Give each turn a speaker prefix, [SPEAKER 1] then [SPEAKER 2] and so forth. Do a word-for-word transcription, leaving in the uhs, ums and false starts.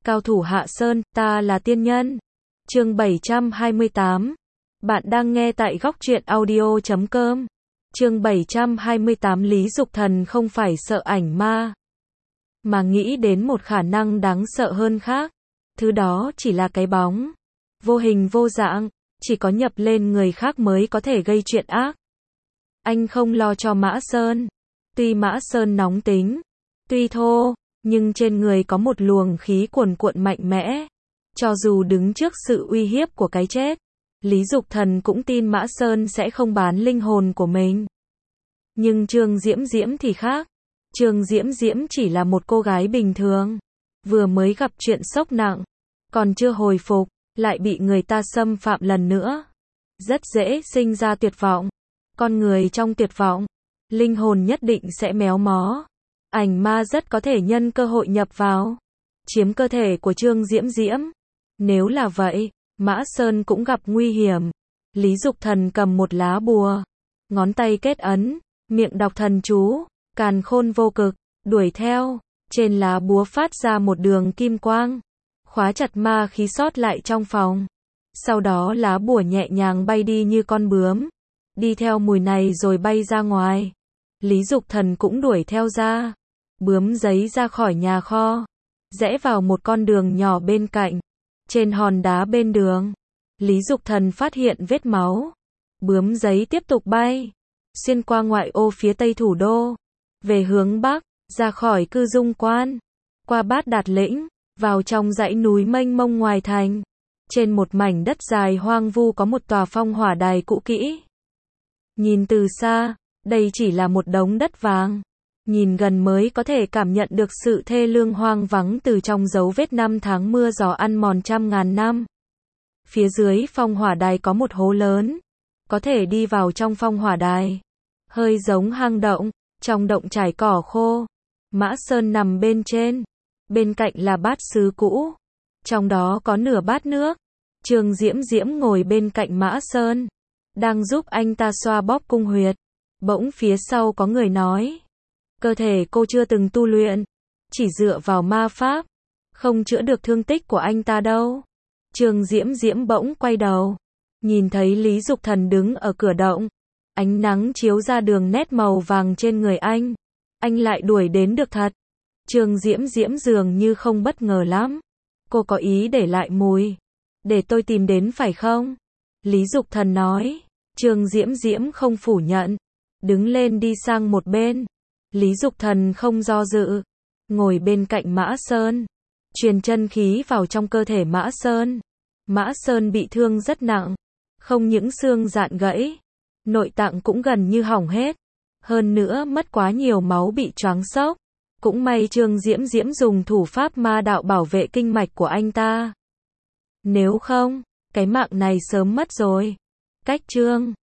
[SPEAKER 1] Cao thủ Hạ Sơn, ta là tiên nhân. Chương bảy trăm hai mươi tám. Bạn đang nghe tại góc truyện audio chấm com. Chương bảy trăm hai mươi tám. Lý Dục Thần không phải sợ ảnh ma, mà nghĩ đến một khả năng đáng sợ hơn khác. Thứ đó chỉ là cái bóng, vô hình vô dạng, chỉ có nhập lên người khác mới có thể gây chuyện ác. Anh không lo cho Mã Sơn. Tuy Mã Sơn nóng tính, tuy thô, nhưng trên người có một luồng khí cuồn cuộn mạnh mẽ. Cho dù đứng trước sự uy hiếp của cái chết, Lý Dục Thần cũng tin Mã Sơn sẽ không bán linh hồn của mình. Nhưng Trương Diễm Diễm thì khác. Trương Diễm Diễm chỉ là một cô gái bình thường, vừa mới gặp chuyện sốc nặng, còn chưa hồi phục, lại bị người ta xâm phạm lần nữa. Rất dễ sinh ra tuyệt vọng. Con người trong tuyệt vọng, linh hồn nhất định sẽ méo mó. Ảnh ma rất có thể nhân cơ hội nhập vào, chiếm cơ thể của Trương Diễm Diễm. Nếu là vậy, Mã Sơn cũng gặp nguy hiểm. Lý Dục Thần cầm một lá bùa, ngón tay kết ấn, miệng đọc thần chú, càn khôn vô cực, đuổi theo. Trên lá búa phát ra một đường kim quang, khóa chặt ma khí sót lại trong phòng. Sau đó lá bùa nhẹ nhàng bay đi như con bướm, đi theo mùi này rồi bay ra ngoài. Lý Dục Thần cũng đuổi theo ra, bướm giấy ra khỏi nhà kho, rẽ vào một con đường nhỏ bên cạnh. Trên hòn đá bên đường, Lý Dục Thần phát hiện vết máu. Bướm giấy tiếp tục bay, xuyên qua ngoại ô phía tây thủ đô, về hướng bắc, ra khỏi Cư Dung Quan, qua Bát Đạt Lĩnh, vào trong dãy núi mênh mông ngoài thành. Trên một mảnh đất dài hoang vu có một tòa phong hỏa đài cũ kỹ. Nhìn từ xa, đây chỉ là một đống đất vàng. Nhìn gần mới có thể cảm nhận được sự thê lương hoang vắng từ trong dấu vết năm tháng mưa gió ăn mòn trăm ngàn năm. Phía dưới phong hỏa đài có một hố lớn, có thể đi vào trong phong hỏa đài. Hơi giống hang động, trong động trải cỏ khô. Mã Sơn nằm bên trên, bên cạnh là bát sứ cũ, trong đó có nửa bát nước. Trương Diễm Diễm ngồi bên cạnh Mã Sơn, đang giúp anh ta xoa bóp cung huyệt. Bỗng phía sau có người nói, cơ thể cô chưa từng tu luyện, chỉ dựa vào ma pháp, không chữa được thương tích của anh ta đâu. Trương Diễm Diễm bỗng quay đầu, nhìn thấy Lý Dục Thần đứng ở cửa động. Ánh nắng chiếu ra đường nét màu vàng trên người anh. Anh lại đuổi đến được thật. Trương Diễm Diễm dường như không bất ngờ lắm. Cô có ý để lại mùi, để tôi tìm đến phải không? Lý Dục Thần nói. Trương Diễm Diễm không phủ nhận, đứng lên đi sang một bên. Lý Dục Thần không do dự, ngồi bên cạnh Mã Sơn, truyền chân khí vào trong cơ thể Mã Sơn. Mã Sơn bị thương rất nặng, không những xương dạn gãy, nội tạng cũng gần như hỏng hết. Hơn nữa mất quá nhiều máu bị choáng sốc. Cũng may Trương Diễm Diễm dùng thủ pháp ma đạo bảo vệ kinh mạch của anh ta. Nếu không, cái mạng này sớm mất rồi. Cách Trương